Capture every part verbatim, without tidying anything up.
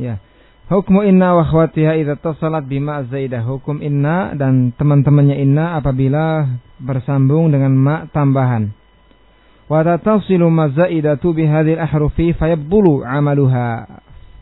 Ya. Hukmu inna wa akhwatiha idza tasalat bima zaidah. Hukum inna dan teman-temannya inna apabila bersambung dengan ma tambahan. Wa tatasilu ma zaidatu bi hadhil ahrufi fayabdulu 'amaluha.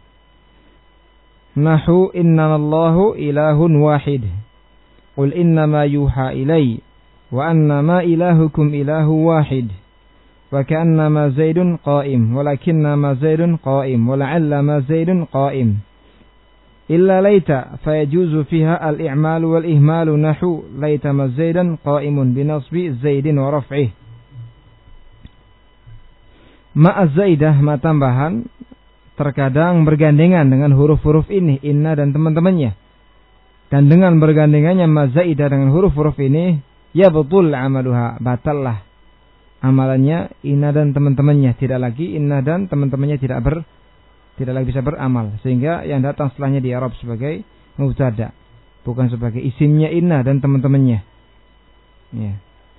Nahu innallahu ilahun wahid. Qul innama yuha ilai wa annama ilahukum ilahu wahid. Wa ka'annama zaidun qa'im walakinnama zaidun qa'im wa la'allama zaidun qa'im. Illa laita fayajuzu fiha al-i'mal wal ihmal nahu laita ma zaidan qa'imun bi nasbi zaidin wa raf'ih. Ma az-zaidah ma tambahan terkadang bergandengan dengan huruf-huruf ini inna dan teman-temannya. Dan dengan bergandengannya ma zaidah dengan huruf-huruf ini ya betul amaluha, batallah amalannya inna dan teman-temannya, tidak lagi inna dan teman-temannya tidak ber tidak lagi bisa beramal, sehingga yang datang setelahnya di Arab sebagai mubtada, bukan sebagai isimnya inna dan teman-temannya. Ya.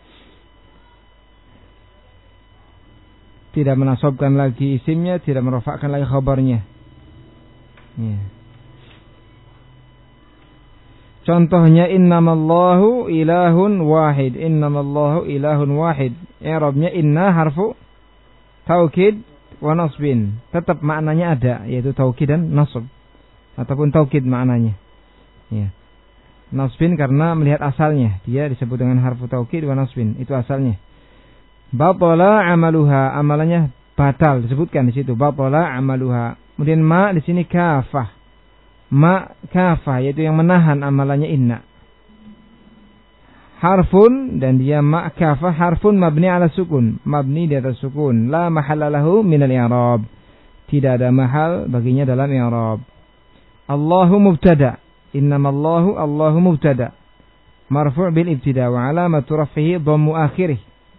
Tidak menasabkan lagi isimnya, tidak merafa'kan lagi khabarnya. Ya. Contohnya innamallahu ilahun wahid, innamallahu ilahun wahid. I'rabnya inna harfu taukid wa nasbin, tetap maknanya ada, yaitu taukid dan nasb, ataupun taukid maknanya. Ya. Nasbin karena melihat asalnya, dia disebut dengan harfu taukid wa nasbin, itu asalnya. Batala amaluha, amalannya batal, disebutkan di situ batala amaluha. Kemudian ma di sini kafah, ma kafah, yaitu yang menahan amalannya inna. Harfun, dan dia ma kafah harfun mabni ala sukun, mabni di atas sukun, la mahalla lahu min al-i'rab, tidak ada mahal baginya dalam i'rab. Allahu mubtada, innamallahu Allahu mubtada, marfu' bil ibtida wa alamatu raf'ihi dhammu akhirih.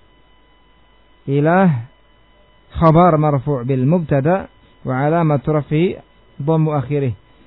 Ilah khabar marfu' bil mubtada wa alamatu raf'ihi dhammu akhirih.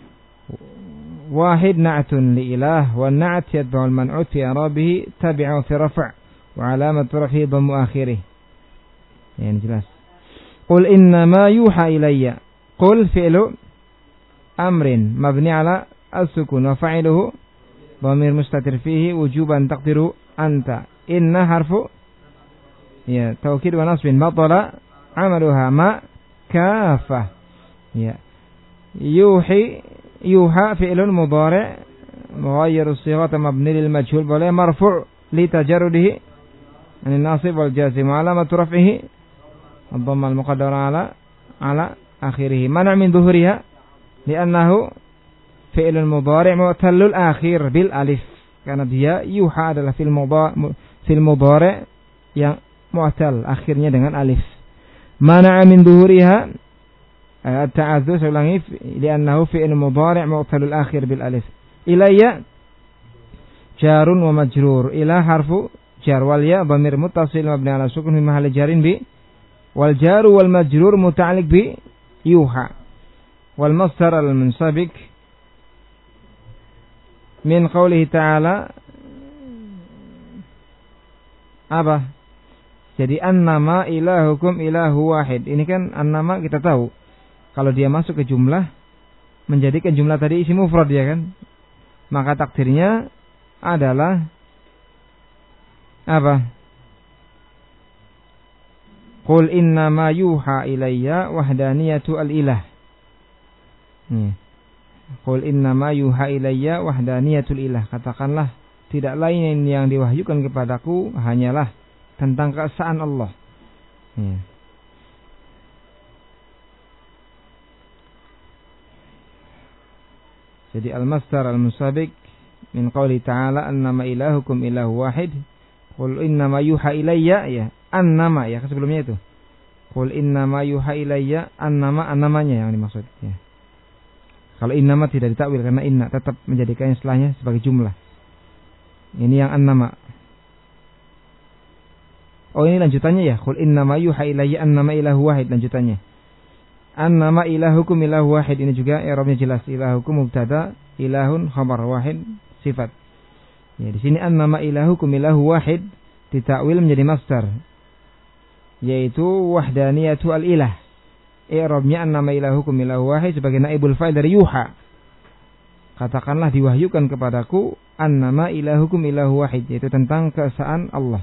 واحد نعت لإله والنعت يتبع المنعوت في إعرابه تبعه في رفع وعلامة رفعه ضم آخره. يعني jelas. قل إنما يوحى إلي. قل فعل أمر مبني على السكون وفعله ضمير مستتر فيه وجوبا تقدر أنت. إن حرف يا توكيد ونصب بطل عملها ما كافة. يا يوحي يوحى فعل مضارع مغير الصيغة مبني للمجهول بل مرفوع لتجرده عن الناصب والجازم علامة رفعه الضمة المقدرة على على آخره منع من ظهورها لأنه فعل مضارع معتل الآخر بالألف karena dia yuha adalah fil mudhari fil mudhari yang mu'tal akhirnya dengan alif. Mana min dhuhuriha at-ta'adzu, saya ulangi, li'annahu fi'il mudhari' mu'talul akhir bil alif. Ilayya jarun wa majrur, ila harfu jar wal ya dhamir muttasil mabni ala sukun fi mahalli jarin bi wal jaru wal majrur muta'alliq bi yuha wal masdar al munsabik min qawlihi ta'ala apa? Jadi annama ilahukum ilahu wahid. Ini kan annama kita tahu kalau dia masuk ke jumlah menjadikan jumlah tadi isi mufrad ya kan? Maka takdirnya adalah apa? Qul innama yuha ilayya wahdaniyatu al-ilah. Hmm. Qul innama yuha ilayya wahdaniyatul ilah. Katakanlah tidak lain yang diwahyukan kepadaku hanyalah tentang keesaan Allah. Hmm. Jadi al-masdar al-musabiq min qawli ta'ala annama ilahukum ilahu wahid. Qul innama yuha ilayya, ya annama, ya sebelumnya itu. Qul innama yuha ilayya annama, annamanya yang dimaksud ya. Kalau innama tidak ditakwil karena inna tetap menjadikan istilahnya sebagai jumlah. Ini yang annama. Oh ini lanjutannya ya. Qul innama yuha ilayya annama ilahu wahid, lanjutannya. Annama ilahukum ilahu wahid, ini juga i'rabnya jelas. Ilahukum mubtada, ilahun khabar, wahid sifat. Ya, di sini annama ilahukum ilahu wahid ditakwil menjadi masdar, yaitu wahdaniyatu al-ilah. i'rabnya annama ilahukum ilahu wahid sebagai naibul fa'il dari yuha. Katakanlah diwahyukan kepadaku annama ilahukum ilahu wahid, yaitu tentang keesaan Allah.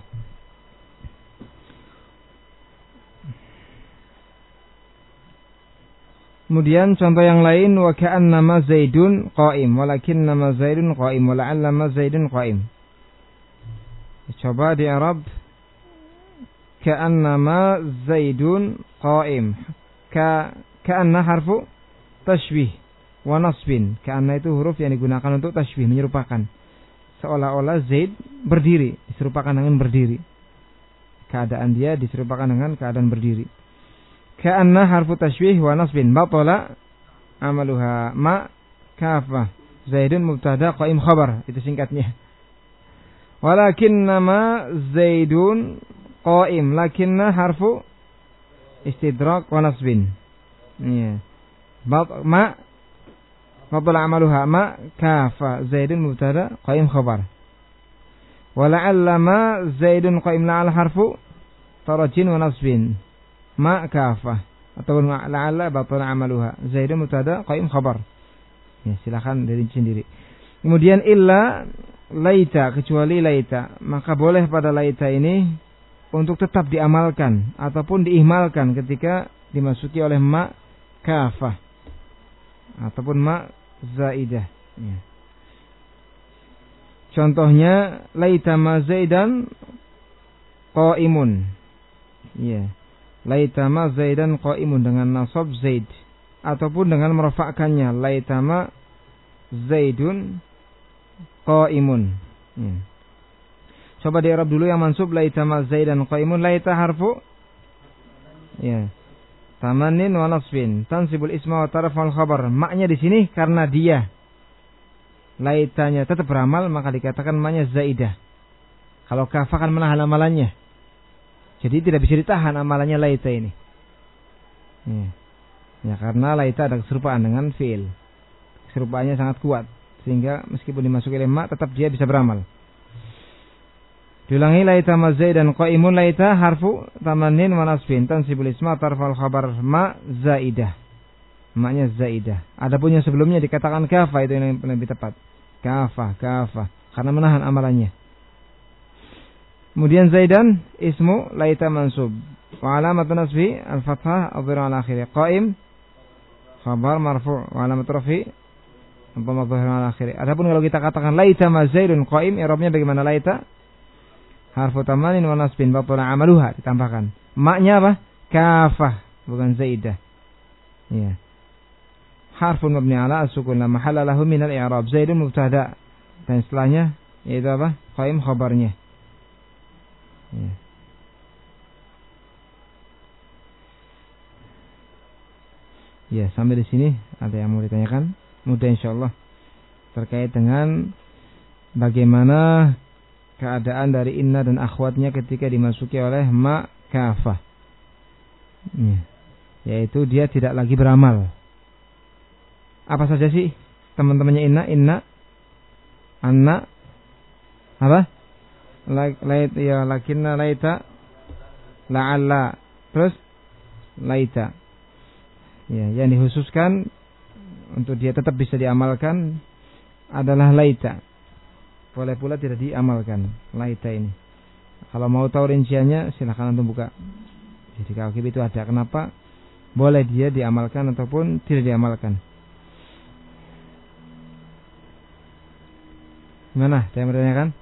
Kemudian contoh yang lain, wa ka'annama Zaidun qa'im walakinnama Zaidun qa'im wa la'allama Zaidun qa'im. Coba di Arab, ka'annama Zaidun qa'im. Ka ka'anna harfu tashbih wa nasbin. Ka'anna itu huruf yang digunakan untuk tashbih, menyerupakan. Seolah-olah Zaid berdiri, diserupakan dengan berdiri. Keadaan dia diserupakan dengan keadaan berdiri. Ka'anna harfu tashbih wa nasbin batala amaluha ma kafah. Zaidun mubtada qa'im khabar, itu singkatnya. Walakinnama Zaidun qa'im, lakinna harfu istidrak wa nasbin. Ya. Bat ma batala amaluha ma kafah. Zaidun mubtada qa'im khabar. Wala'alla ma Zaidun qa'im, la'al harfu tarajin wa nasbin. Ma kafah ataupun la'alla batala amaluha. Zaidun mubtada qa'im khabar. Ya, silakan dirinci sendiri. Kemudian illa laita, kecuali laita, maka boleh pada laita ini untuk tetap diamalkan ataupun diihmalkan ketika dimasuki oleh ma kafah ataupun ma zaidah. Ya. Contohnya laita ma Zaidan qaimun. Ya. Laitama Zaidan qaimun dengan nasab Zaid ataupun dengan merafa'kannya laitama Zaidun qaimun. Ya. Coba di Arab dulu yang mansub laitama Zaidan qaimun, laita harfu ya tamanin wa nasbin tansibul isma wa tarfa'ul khabar. Maknya di sini karena dia laitanya tetap beramal maka dikatakan maknya zaidah. Kalau kafah kan menahan amalannya. Jadi tidak bisa ditahan amalannya laita ini. Ya, ya karena laita ada keserupaan dengan fi'il. Keserupaannya sangat kuat. Sehingga meskipun dimasuki lemma tetap dia bisa beramal. Diulangi laita ma Zaidan qaimun, laita harfu tamanin wa nasbin tansibul isma tarfal khabar ma zaidah. Maknya zaidah. Adapun yang sebelumnya dikatakan kafah, itu yang lebih tepat. Kafah, kafah. Karena menahan amalannya. Kemudian Zaidan ismu laita mansub wa alamat nasbi al-fathah adh-dhahira ala akhirih. Qaim khabar marfu' wa alamat rafi dhamma adh-dhahira ala akhirih. Adapun kalau kita katakan laita ma Zaidun qaim, i'rabnya bagaimana? Laita harfu tamanin wa nasbin batala amaluha, ditambahkan maknya apa? Kafah, bukan zaidah. Ya. Harfun mabni ala as-sukun la mahalla lahu min al-i'rab. Zaidun mubtada, dan setelahnya yaitu apa? Qaim khabarnya. Ya. Ya, sampai di sini ada yang mau ditanyakan? Mudah insyaallah terkait dengan bagaimana keadaan dari inna dan akhwatnya ketika dimasuki oleh ma kafah. Ya. Yaitu dia tidak lagi beramal. Apa saja sih teman-temannya inna? Inna, anna, apa? Lait ya lakinna laita, la'alla, terus laita. Ya, yang dikhususkan untuk dia tetap bisa diamalkan adalah laita. Boleh pula tidak diamalkan laita ini. Kalau mau tahu rinciannya silakan antum buka. Jadi kalau itu ada kenapa boleh dia diamalkan ataupun tidak diamalkan. Gimana? Saya menanyakan?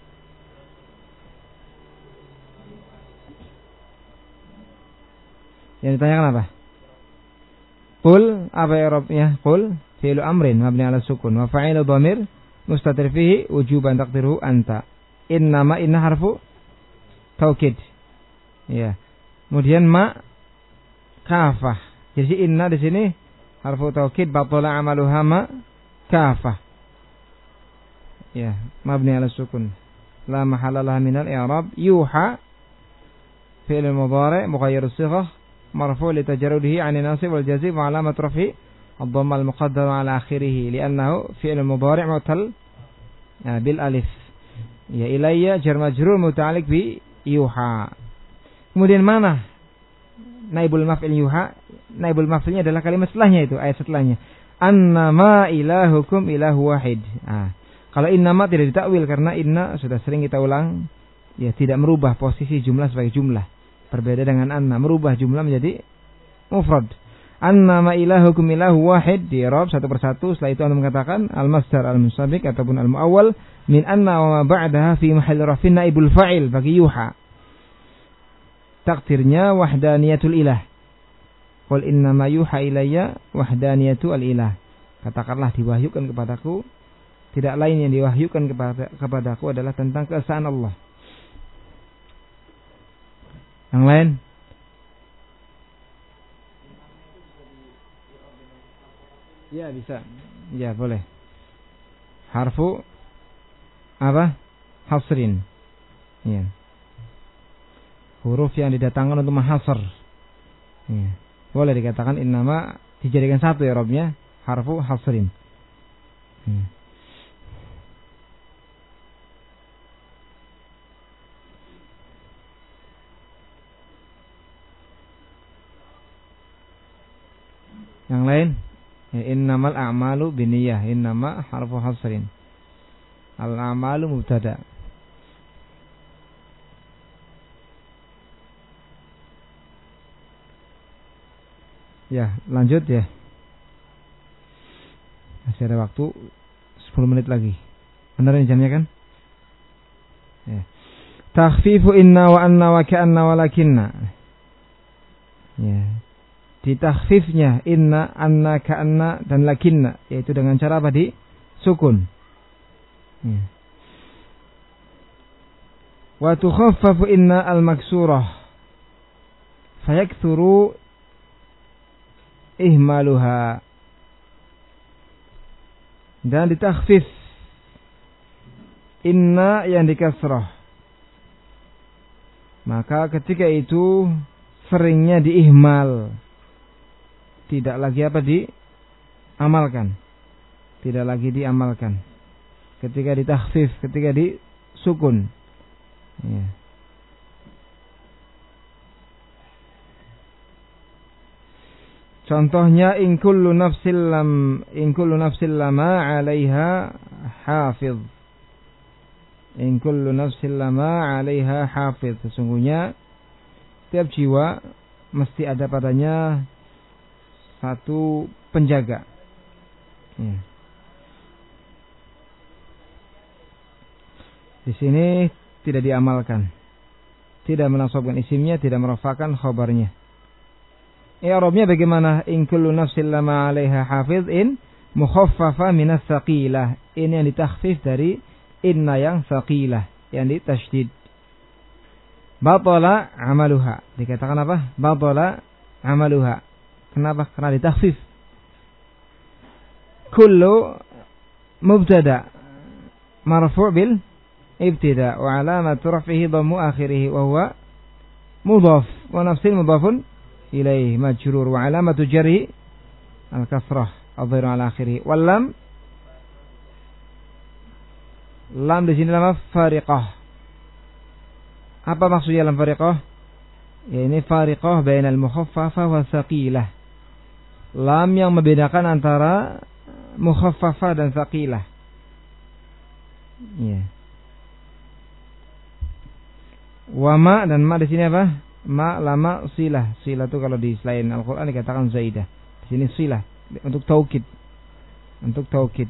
Yang ditanyakan apa? Qul, apa i'rabnya? Qul fi'lu amrin mabni 'ala sukun wa fa'ilu dhamir mustatir fihi wujuban taqdiruhu anta. Innama, inna harfu taukid. Ya. Kemudian ma kafah. Jadi inna di sini harfu taukid batala amaluha ma kafah. Ya, mabni 'ala sukun. La mahalla laha min al-i'rab. Yuha fi'l mudhari' mughayyir as-sighah مرفوع لتجرده عن الناصب والجازم وعلامة رفعه الضمة المقدرة على آخره لأنه فعل المضارع معتل بالألف. Ya ilayya jar majrur muta'alliq bi yuha. Kemudian mana naibul maf'il yuha, naibul maf'ilnya adalah kalimat setelahnya itu, ayat setelahnya. Annama ilahukum ilahu wahid. Nah, kalau innama tidak ditakwil karena inna sudah sering kita ulang, ya tidak merubah posisi jumlah sebagai jumlah. Berbeda dengan anna, merubah jumlah menjadi mufrad. Annama ilahukum ilahu wahid, di i'rab satu persatu. Setelah itu anda mengatakan al-masdar al-musabiq ataupun al-muawwal min anna wa ma ba'daha fi mahalli rafin naibul fa'il bagi yuha. Takdirnya wahdaniyatul ilah. Qul innama yuha ilayya wahdaniyatul ilah. Katakanlah diwahyukan kepadaku, tidak lain yang diwahyukan kepada kepadaku adalah tentang keesaan Allah. Yang lain? Ya bisa. Ya boleh. Harfu apa? Hasrin. Ya. Huruf yang didatangkan untuk menghasr. Ya. Boleh dikatakan innama dijadikan satu ya i'rabnya harfu hasrin. Ya. Yang lain? Ya, innamal a'malu binniyah. Innama harfu hasrin. Al-a'malu mubtada. Ya, lanjut ya. Masih ada waktu sepuluh menit lagi. Benar ini jamnya kan? Ya. Takhfifu inna wa anna wa ka'anna wa lakinna. Ya. Ditakhfifnya inna, anna, ka'anna dan lakinna, yaitu dengan cara apa? Di sukun. Ya. Wa tukhaffafu inna al-maksurah fayakthuru ihmaluha. Dan ditakhfif inna yang dikasrah, maka ketika itu seringnya diihmal, tidak lagi apa diamalkan, tidak lagi diamalkan ketika ditakhfif, ketika disukun ya. Contohnya in kullu nafsil lam in kullu nafsil lama 'alaiha hafiz. In kullu nafsil lama 'alaiha hafiz. Sesungguhnya setiap jiwa mesti ada padanya satu penjaga. Ya. Di sini tidak diamalkan. Tidak menasabkan isimnya, tidak merafakan khabarnya. I'rabnya bagaimana? In kullu nafsin lama 'alaiha hafiz, in mukhaffafa minas saqilah. In yang ditakhfif dari inna yang saqilah, yang ditasydid. Batala amaluha. Dikatakan apa? Batala amaluha. Kenapa? Karena ditakhfif. Kullu mubtada marfu' bil ibtida wa alamat raf'ihi dhammu akhirih wa huwa mudhaf wa nafsin mudhafun ilaih majrur wa alamatu jarhi al-kasrah adh-dhahira ala akhirih wal lam lam di sini lam fariqah. Apa maksudnya lam fariqah? Ya, ini fariqah bainal mukhaffafah wa saqilah. Lam yang membedakan antara mukhaffafah dan saqilah. Ya. Wa ma dan ma di sini apa? Ma lama silah. Silah itu kalau di selain Al-Quran dikatakan zaidah. Di sini silah untuk taukid. Untuk taukid.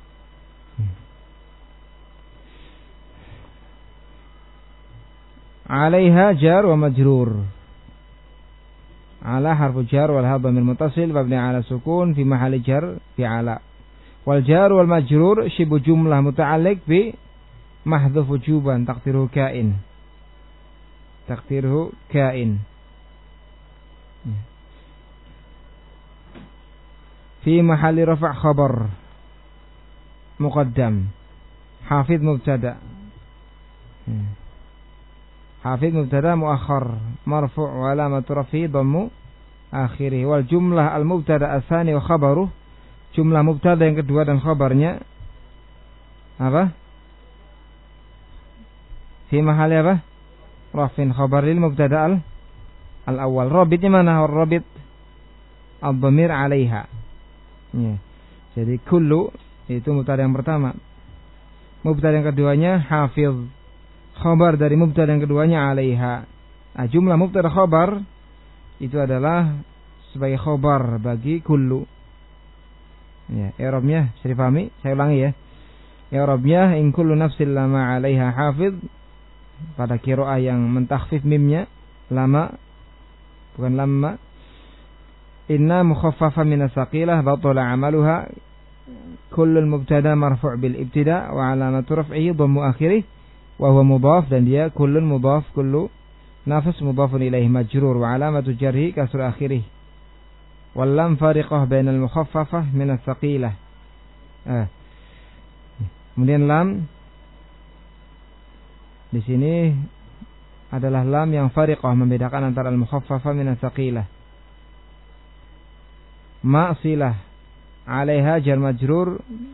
Alaiha jar wa majrur. Ala harfu jar wal hadha min muttasil mabni ala sukun fi mahalli jar fi ala. Wal jar wal majrur shibu jumlah muta'alliq bi mahdhuf wujuban taqdiruhu kain. Taqdiruhu kain. Fi mahalli rafa' khabar muqaddam. Hafidh mubtada. Hafidh mubtada muakhar marfu' wa alamatu raf'i dhammu akhirih. Wal jumlah al mubtada asani wa khabaruh. Jumlah mubtada yang kedua dan khabarnya apa? Fi mahalli apa? Rafin khabar lil mubtada al al-awwal. Rabitnya mana? Rabit ad-dhamir 'alaiha. Ya. Jadi kullu itu mubtada yang pertama. Mubtada yang keduanya hafiz. Khabar dari mubtada yang keduanya 'alaiha. Nah, jumlah mubtada khabar itu adalah sebagai khabar bagi kullu. Ya, i'rabnya bisa dipahami? Saya ulangi ya. I'rabnya in kullu nafsin lama 'alaiha hafiz. Pada qiraah yang mentakhfif mimnya lama bukan lamma. Inna mukhaffafa min as-saqilah batala 'amaluha. Kullul mubtada marfu' bil ibtida' wa 'alamatu raf'ihi dhammu akhirih wa huwa mudhaf, dan dia kullun mudhaf, kullu nafs mudhafun ilaihi majrur wa 'alamatu jarhi kasr akhirih. Wal lam fariqah bainal mukhaffafah min as-saqilah. Ah. Kemudian lam di sini adalah lam yang fariqah, membedakan antara al-mukhaffafah min as-saqilah. Ma'silah 'alaiha jar majrur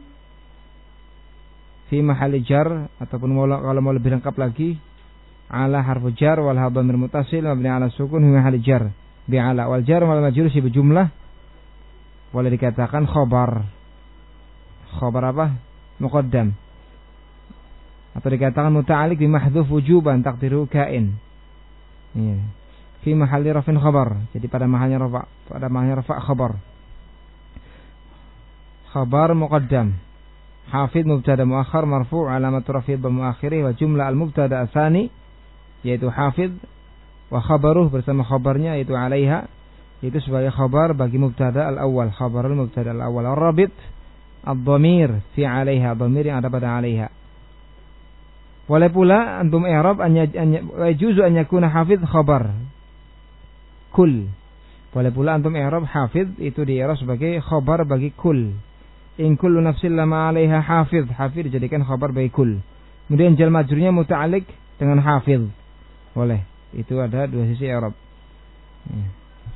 fi mahalli jar, ataupun kalau mau lebih lengkap lagi ala harfu jar wal ha dhamir muttasil mabni ala sukun fi mahalli jar bi ala wal jar wal majrur si berjumlah boleh dikatakan khabar. Khabar apa? Muqaddam. Atau dikatakan muta'alliq bi mahdhuf wujuban taqdiru kain. Iya. Fi mahalli rafin khabar. Jadi pada mahalnya rafa, pada mahalnya rafa khabar. Khabar muqaddam. Hafid mubtada muakhar marfu' alamat rafi' dhamma akhirih wa jumlah al-mubtada asani yaitu hafid wa khabaruh bersama khabarnya yaitu 'alaiha, itu sebagai khabar bagi mubtada al-awwal, khabarul mubtada al-awwal. Ar-rabit ad-dhamir fi 'alaiha, dhamir yang ada pada 'alaiha. Boleh pula antum i'rab an yajuzu an yakuna hafid khabar kul. Boleh pula antum i'rab hafid itu di i'rab sebagai khabar bagi kul. In kullu nafsin lama 'alaiha hafiz, hafiz dijadikan khabar bagi kul. Kemudian jar majrurnya muta'alliq dengan hafiz. Boleh. Itu ada dua sisi i'rab. Ya.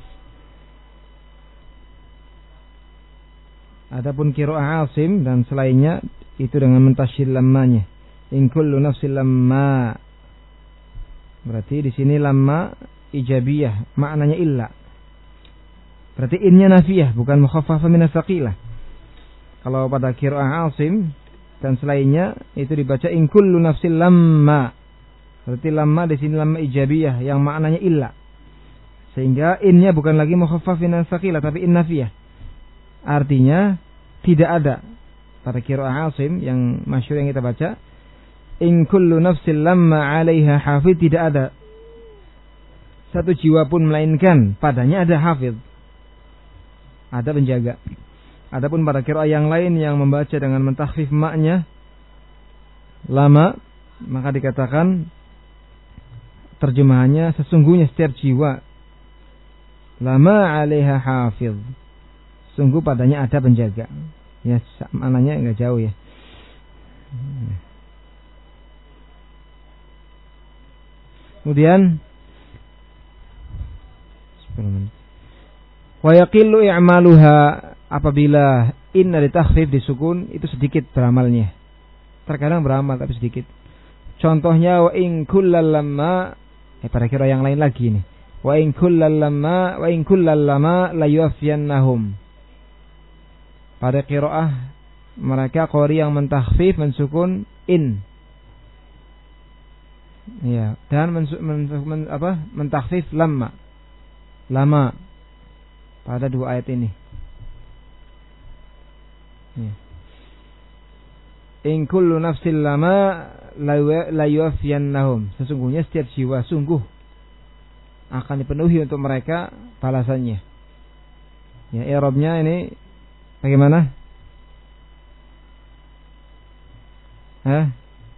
Adapun qiraah Asim dan selainnya itu dengan mentasydid lammanya. In kullu nafsin lamma. Berarti di sini lamma ijabiyah, maknanya illa. Berarti innya nafiyah, bukan mukhaffafah min as-saqilah. Kalau pada qiraah Asim dan selainnya itu dibaca in kullu nafsin lamma. Berarti lamma di sini lamma ijabiyah yang maknanya illa. Sehingga innya bukan lagi mukhaffaf min as-saqilah tapi in nafiyah. Artinya tidak ada pada qiraah Asim yang masyhur yang kita baca in kullu nafsin lamma 'alaiha hafid, tidak ada satu jiwa pun melainkan padanya ada hafid, ada penjaga. Adapun pada qiraah yang lain yang membaca dengan mentakhfif maknya lama, maka dikatakan terjemahannya sesungguhnya setiap jiwa lama 'alaiha hafid, sungguh padanya ada penjaga. Ya, maknanya enggak jauh ya. Kemudian wa yaqillu i'maluha, apabila inna ditakhfif disukun itu sedikit beramalnya. Terkadang beramal tapi sedikit. Contohnya wa in kullal lamma, eh pada kira yang lain lagi nih. Wa in kullal lamma wa in kullal lamma la yuwaffiyannahum. Pada qiraah mereka qari yang mentakhfif mensukun in. Ya, dan men, men, men, apa? mentakhfif lamma. Lama pada dua ayat ini. Ya. In kullu nafsin lama la yuwaffiyannahum. Sesungguhnya setiap jiwa sungguh akan dipenuhi untuk mereka balasannya. Ya, i'rabnya ini bagaimana? Hah?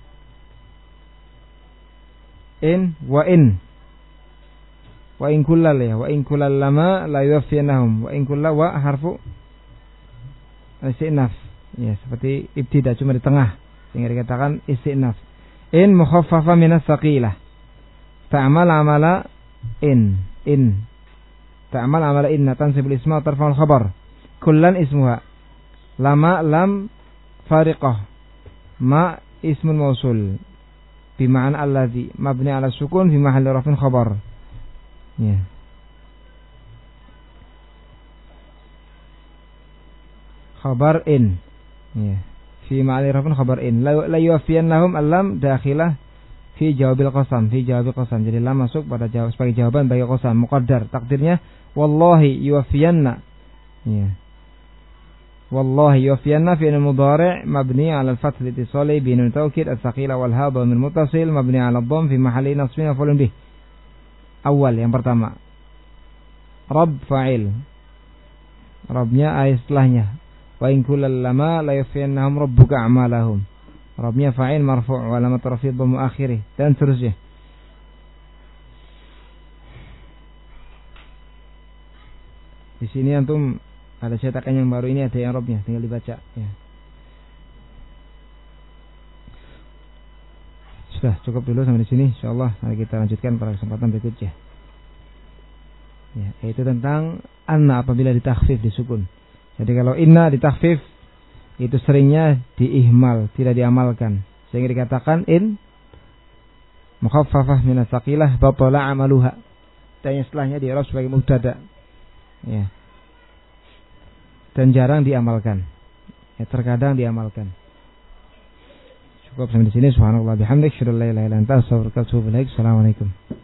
In wa in wa in kullal ya wa in kullal lama la yuwaffiyannahum wa in kullal wa harfu istinaf ya, seperti ibtida cuma di tengah sehingga dikatakan istinaf. In mukhaffafa minas saqilah, ta'mal amala in in ta'mal amala inna tansibul isma wa tarfa'ul khabar, kullan ismuha, lama lam fariqah, ma ismun mausul bima'an alladhi mabni ala sukun fi mahalli rafin khabar. Ya. khabar in. Ya. Fi ma'al i'rabun khabar in. La, la yuwaffiyannahum al-lam dakhilah fi jawabil qasam, fi jawabil qasam. Jadi lam masuk pada jawab sebagai jawaban bagi qasam muqaddar. Takdirnya wallahi yuwaffiyanna. Ya. Wallahi yuwaffiyanna fi'il mudhari' mabni 'ala al-fath litisali bi nun tawkid as-saqila wal ha dhamir muttasil mabni 'ala ad-dhamm fi mahalli nasbin maf'ulun bih. Awal yang pertama. Rabb fa'il. Rabbnya ayat setelahnya. Wa in kullal lama la yuwaffiyannahum rabbuka a'malahum. Rabbnya fa'il marfu' wa alamat raf'i dhammu akhirih dan seterusnya. Di sini antum ada cetakan yang baru ini, ada yang Rabbnya, tinggal dibaca ya. Sudah cukup dulu sampai di sini, insyaallah nanti kita lanjutkan pada kesempatan berikutnya. Ya, yaitu tentang anna apabila ditakhfif disukun. Jadi kalau inna ditakhfif itu seringnya diihmal, tidak diamalkan. Sehingga dikatakan in mukhaffafah min as-saqilah batala amaluha. Dan yang setelahnya di-i'rab sebagai mubtada. Ya. Dan jarang diamalkan. Ya, terkadang diamalkan. Cukup sampai di sini. Subhanallah bihamdik, syukur la ilaha illa anta, astaghfiruka wa atubu ilaik. Assalamualaikum.